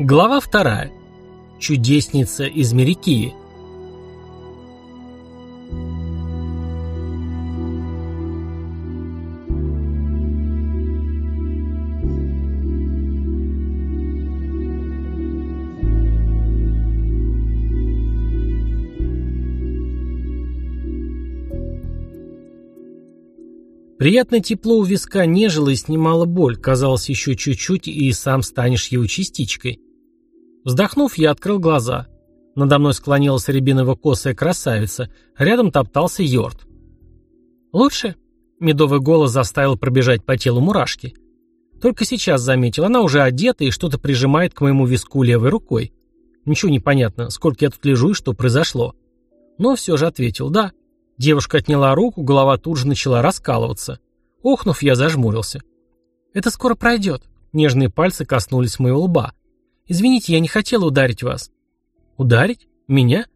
Глава 2. Чудесница из Мерикиви. Приятное тепло у виска нежило и снимало боль, казалось, еще чуть-чуть, и сам станешь его частичкой. Вздохнув, я открыл глаза. Надо мной склонилась рябиново-косая красавица, рядом топтался Йорд. «Лучше?» — медовый голос заставил пробежать по телу мурашки. Только сейчас заметил, она уже одета и что-то прижимает к моему виску левой рукой. Ничего не понятно, сколько я тут лежу и что произошло. Но все же ответил «да». Девушка отняла руку, голова тут же начала раскалываться. Охнув, я зажмурился. «Это скоро пройдет». Нежные пальцы коснулись моего лба. «Извините, я не хотела ударить вас». «Ударить? Меня?»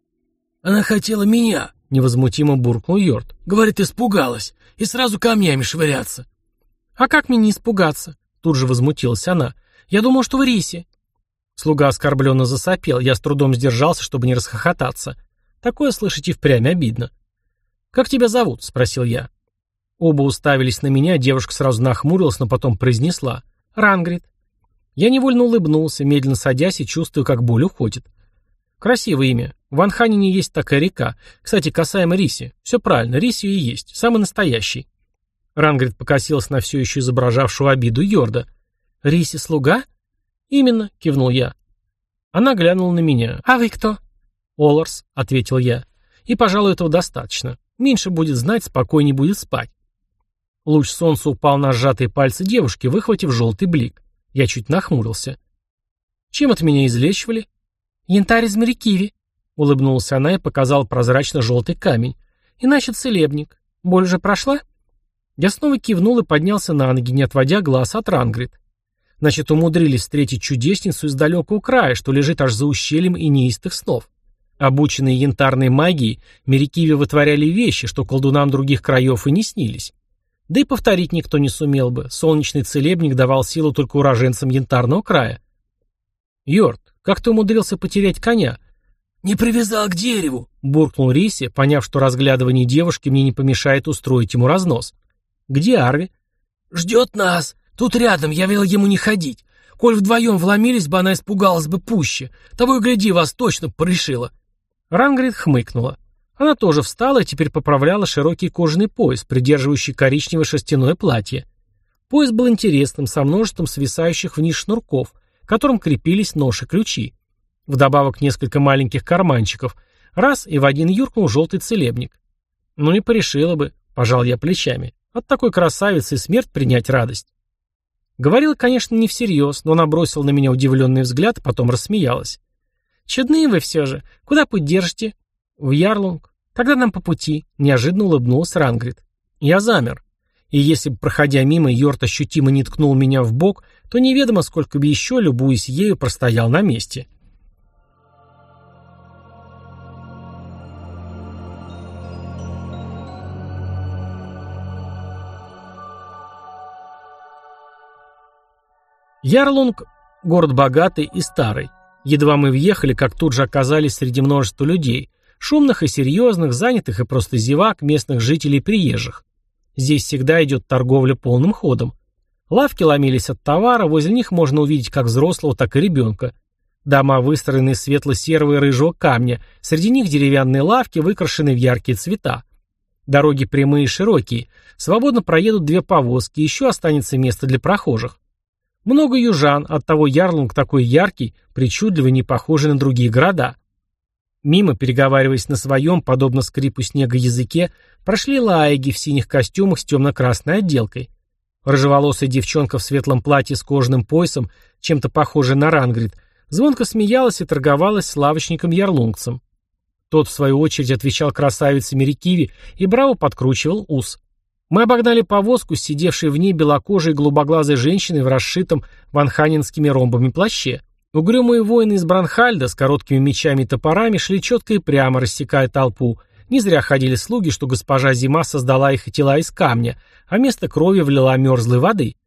«Она хотела меня», — невозмутимо буркнул Йорд. «Говорит, испугалась. И сразу камнями швыряться». «А как мне не испугаться?» Тут же возмутилась она. «Я думал, что вы Риси». Слуга оскорбленно засопел. Я с трудом сдержался, чтобы не расхохотаться. Такое слышать и впрямь обидно. «Как тебя зовут?» — спросил я. Оба уставились на меня, девушка сразу нахмурилась, но потом произнесла. «Рангрид». Я невольно улыбнулся, медленно садясь и чувствую, как боль уходит. Красивое имя. В Анханине есть такая река. Кстати, касаемо Риси. Все правильно, Риси и есть. Самый настоящий. Рангрид покосился на все еще изображавшего обиду Йорда. «Риси слуга?» «Именно», — кивнул я. Она глянула на меня. «А вы кто?» «Оларс», — ответил я. «И, пожалуй, этого достаточно. Меньше будет знать, спокойнее будет спать». Луч солнца упал на сжатые пальцы девушки, выхватив желтый блик. Я чуть нахмурился. «Чем от меня излечивали?» «Янтарь из Мерикиви», — улыбнулась она и показала прозрачно-желтый камень. «Иначе целебник. Боль уже прошла?» Я снова кивнул и поднялся на ноги, не отводя глаз от Рангрид. Значит, умудрились встретить чудесницу из далекого края, что лежит аж за ущельем и неистых снов. Обученные янтарной магией, Мерикиви вытворяли вещи, что колдунам других краев и не снились. Да и повторить никто не сумел бы. Солнечный целебник давал силу только уроженцам янтарного края. «Йорд, как ты умудрился потерять коня?» «Не привязал к дереву», — буркнул Риси, поняв, что разглядывание девушки мне не помешает устроить ему разнос. «Где Арви?» «Ждет нас. Тут рядом, я велел ему не ходить. Коль вдвоем вломились бы, она испугалась бы пуще. Того и гляди, вас точно порешила». Рангрид хмыкнула. Она тоже встала и теперь поправляла широкий кожаный пояс, придерживающий коричневое шерстяное платье. Пояс был интересным, со множеством свисающих вниз шнурков, к которым крепились нож и ключи. Вдобавок несколько маленьких карманчиков. Раз, и в один юркнул желтый целебник. «Ну и порешила бы», — пожал я плечами. «От такой красавицы и смерть принять радость». Говорила, конечно, не всерьез, но она бросила на меня удивленный взгляд, потом рассмеялась. «Чудные вы все же. Куда путь держите?» «В Ярлунг. Тогда нам по пути», — неожиданно улыбнулся Рангрид. Я замер. И если бы, проходя мимо, Йорд ощутимо не ткнул меня в бок, то неведомо, сколько бы еще, любуясь ею, простоял на месте. Ярлунг — город богатый и старый. Едва мы въехали, как тут же оказались среди множества людей, шумных и серьезных, занятых и просто зевак, местных жителей и приезжих. Здесь всегда идет торговля полным ходом. Лавки ломились от товара, возле них можно увидеть как взрослого, так и ребенка. Дома выстроены из светло-серого и рыжего камня, среди них деревянные лавки, выкрашенные в яркие цвета. Дороги прямые и широкие, свободно проедут две повозки, еще останется место для прохожих. Много южан, оттого Ярлунг такой яркий, причудливый, не похожий на другие города. Мимо, переговариваясь на своем, подобно скрипу снега языке, прошли лаеги в синих костюмах с темно-красной отделкой. Рыжеволосая девчонка в светлом платье с кожаным поясом, чем-то похожая на Рангрид, звонко смеялась и торговалась с лавочником-ярлунгцем. Тот, в свою очередь, отвечал красавице Мерикиви и браво подкручивал ус. Мы обогнали повозку, сидевшей в ней белокожей голубоглазой женщиной в расшитом ванханинскими ромбами плаще. Угрюмые воины из Бранхальда с короткими мечами и топорами шли четко и прямо, рассекая толпу. Не зря ходили слуги, что госпожа Зима создала их тела из камня, а вместо крови влила мерзлой воды.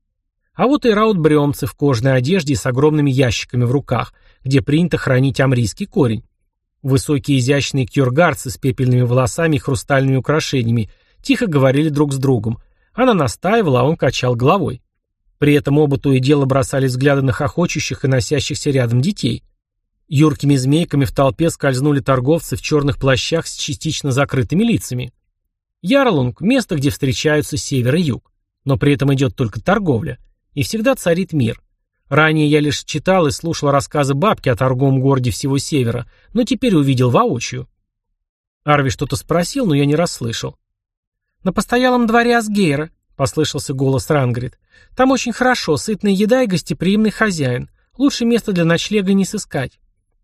А вот и раутбрёмцы в кожаной одежде и с огромными ящиками в руках, где принято хранить амрийский корень. Высокие изящные кьоргарцы с пепельными волосами и хрустальными украшениями тихо говорили друг с другом. Она настаивала, а он качал головой. При этом оба то и дело бросали взгляды на хохочущих и носящихся рядом детей. Юркими змейками в толпе скользнули торговцы в черных плащах с частично закрытыми лицами. Ярлунг – место, где встречаются север и юг. Но при этом идет только торговля. И всегда царит мир. Ранее я лишь читал и слушал рассказы бабки о торговом городе всего севера, но теперь увидел воочию. Арви что-то спросил, но я не расслышал. «На постоялом дворе Асгейра», — послышался голос Рангрид. «Там очень хорошо, сытная еда и гостеприимный хозяин. Лучше места для ночлега не сыскать».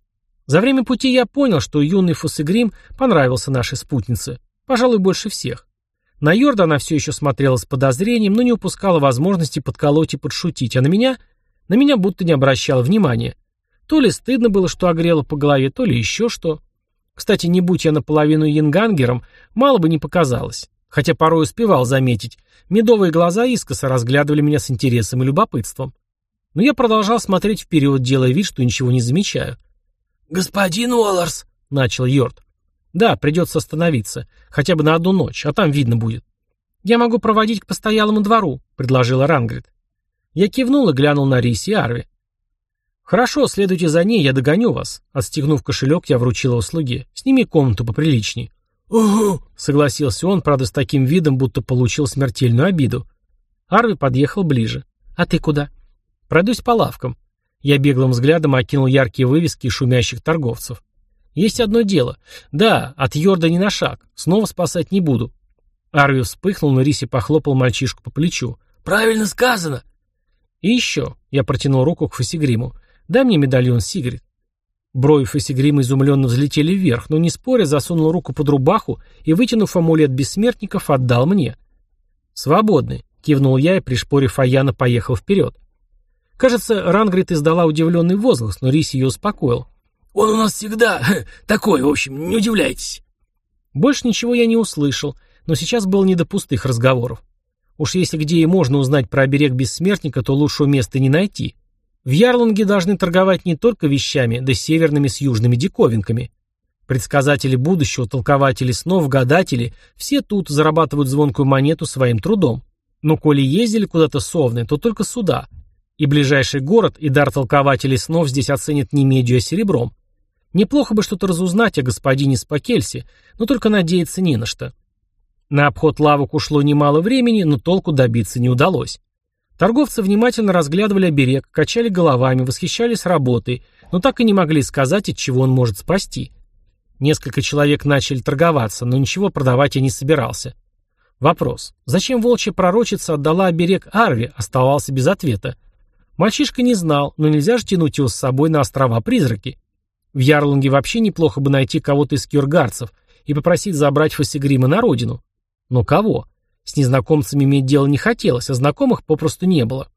За время пути я понял, что юный Фусигрим понравился нашей спутнице. Пожалуй, больше всех. На Йорда она все еще смотрела с подозрением, но не упускала возможности подколоть и подшутить, а на меня будто не обращала внимания. То ли стыдно было, что огрела по голове, то ли еще что. Кстати, не будь я наполовину янгангером, мало бы не показалось. Хотя порой успевал заметить. Медовые глаза искоса разглядывали меня с интересом и любопытством. Но я продолжал смотреть вперед, делая вид, что ничего не замечаю. «Господин Уолларс», — начал Йорд. «Да, придется остановиться. Хотя бы на одну ночь, а там видно будет». «Я могу проводить к постоялому двору», — предложила Рангрид. Я кивнул и глянул на Риси и Арви. «Хорошо, следуйте за ней, я догоню вас». Отстегнув кошелек, я вручил его слуге. «Сними комнату поприличней». «Угу», — согласился он, правда, с таким видом, будто получил смертельную обиду. Арви подъехал ближе. «А ты куда?» «Пройдусь по лавкам». Я беглым взглядом окинул яркие вывески и шумящих торговцев. «Есть одно дело. Да, от Йорда не на шаг. Снова спасать не буду». Арви вспыхнул, но Риси похлопал мальчишку по плечу. «Правильно сказано». «И еще», — я протянул руку к Фусигриму, — «дай мне медальон Сигрид». Брови Фусигрима изумленно взлетели вверх, но не споря засунул руку под рубаху и, вытянув амулет бессмертников, отдал мне. «Свободны», — кивнул я и, пришпорив Аяна, поехал вперед. Кажется, Рангрид издала удивленный возглас, но Риси ее успокоил. «Он у нас всегда такой, в общем, не удивляйтесь». Больше ничего я не услышал, но сейчас было не до пустых разговоров. Уж если где и можно узнать про оберег бессмертника, то лучшего места не найти. В Ярлунге должны торговать не только вещами, да северными с южными диковинками. Предсказатели будущего, толкователи снов, гадатели – все тут зарабатывают звонкую монету своим трудом. Но коли ездили куда-то совны, то только сюда. И ближайший город, и дар толкователей снов здесь оценят не медью, а серебром. Неплохо бы что-то разузнать о господине Спакельсе, но только надеяться не на что. На обход лавок ушло немало времени, но толку добиться не удалось. Торговцы внимательно разглядывали оберег, качали головами, восхищались работой, но так и не могли сказать, от чего он может спасти. Несколько человек начали торговаться, но ничего продавать я не собирался. Вопрос: зачем волчья пророчица отдала оберег Арви, оставался без ответа. Мальчишка не знал, но нельзя же тянуть его с собой на острова-призраки. В Ярлунге вообще неплохо бы найти кого-то из кьоргарцев и попросить забрать Фусигрима на родину. Но кого? С незнакомцами иметь дело не хотелось, а знакомых попросту не было.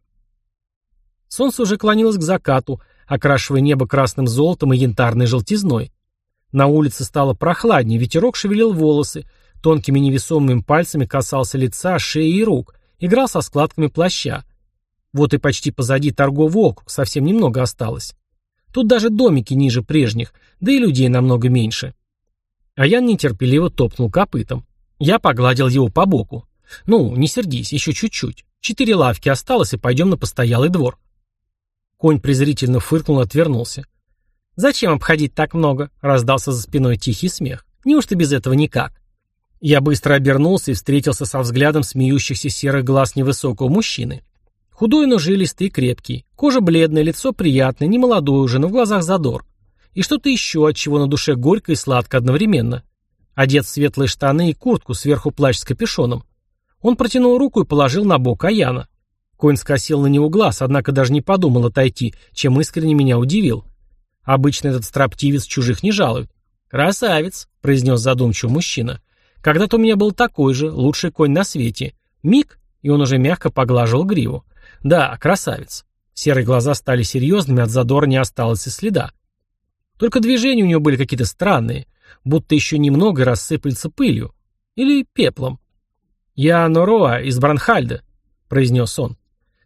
Солнце уже клонилось к закату, окрашивая небо красным золотом и янтарной желтизной. На улице стало прохладнее, ветерок шевелил волосы, тонкими невесомыми пальцами касался лица, шеи и рук, играл со складками плаща. Вот и почти позади торговый округ, совсем немного осталось. Тут даже домики ниже прежних, да и людей намного меньше. Аян нетерпеливо топнул копытом. Я погладил его по боку. «Ну, не сердись, еще чуть-чуть. 4 лавки осталось, и пойдем на постоялый двор». Конь презрительно фыркнул и отвернулся. «Зачем обходить так много?» — раздался за спиной тихий смех. «Неужто без этого никак?» Я быстро обернулся и встретился со взглядом смеющихся серых глаз невысокого мужчины. Худой, но жилистый и крепкий. Кожа бледная, лицо приятное, не молодой уже, но в глазах задор. И что-то еще, от чего на душе горько и сладко одновременно. Одет в светлые штаны и куртку, сверху плащ с капюшоном. Он протянул руку и положил на бок Аяна. Конь скосил на него глаз, однако даже не подумал отойти, чем искренне меня удивил. Обычно этот строптивец чужих не жалует. «Красавец», — произнес задумчиво мужчина. «Когда-то у меня был такой же, лучший конь на свете. Миг, и он уже мягко поглаживал гриву. Да, красавец». Серые глаза стали серьезными, от задора не осталось и следа. Только движения у него были какие-то странные, будто еще немного и рассыпались пылью. Или пеплом. «Я Нороа из Бранхальда», — произнес он.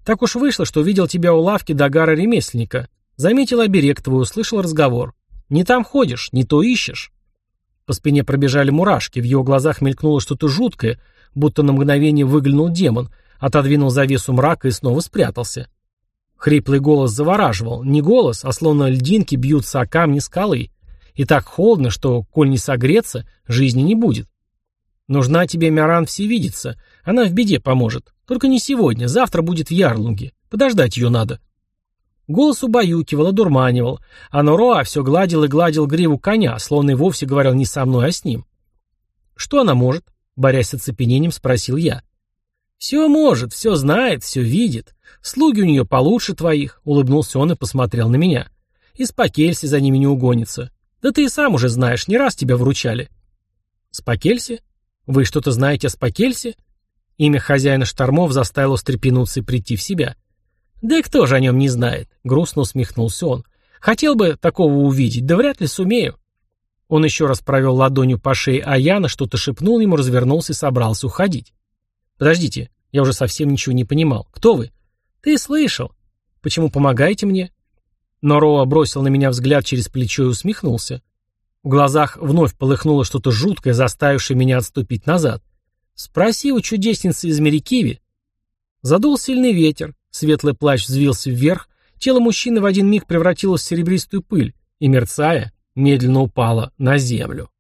Так уж вышло, что увидел тебя у лавки Дагара-ремесленника. Заметил оберег твой, услышал разговор. Не там ходишь, не то ищешь». По спине пробежали мурашки, в его глазах мелькнуло что-то жуткое, будто на мгновение выглянул демон, отодвинул завесу мрака и снова спрятался. Хриплый голос завораживал. Не голос, а словно льдинки бьются о камни скалы. И так холодно, что, коль не согреться, жизни не будет. «Нужна тебе, Миаран, всевидица. Она в беде поможет. Только не сегодня, завтра будет в Ярлунге. Подождать ее надо». Голос убаюкивал, одурманивал, а Нороа все гладил и гладил гриву коня, словно и вовсе говорил не со мной, а с ним. «Что она может?» — борясь с оцепенением, спросил я. «Все может, все знает, все видит. Слуги у нее получше твоих», — улыбнулся он и посмотрел на меня. «И Спакельси за ними не угонится. Да ты и сам уже знаешь, не раз тебя вручали». «Спакельси? Вы что-то знаете о Спакельси?» Имя хозяина штормов заставило встрепенуться и прийти в себя. «Да и кто же о нем не знает?» — грустно усмехнулся он. «Хотел бы такого увидеть, да вряд ли сумею». Он еще раз провел ладонью по шее Аяна, что-то шепнул ему, развернулся и собрался уходить. «Подождите, я уже совсем ничего не понимал. Кто вы?» «Ты слышал. Почему помогаете мне?» Нороа бросил на меня взгляд через плечо и усмехнулся. В глазах вновь полыхнуло что-то жуткое, заставившее меня отступить назад. «Спроси у чудесницы из Мерикиви». Задул сильный ветер, светлый плащ взвился вверх, тело мужчины в один миг превратилось в серебристую пыль и, мерцая, медленно упало на землю.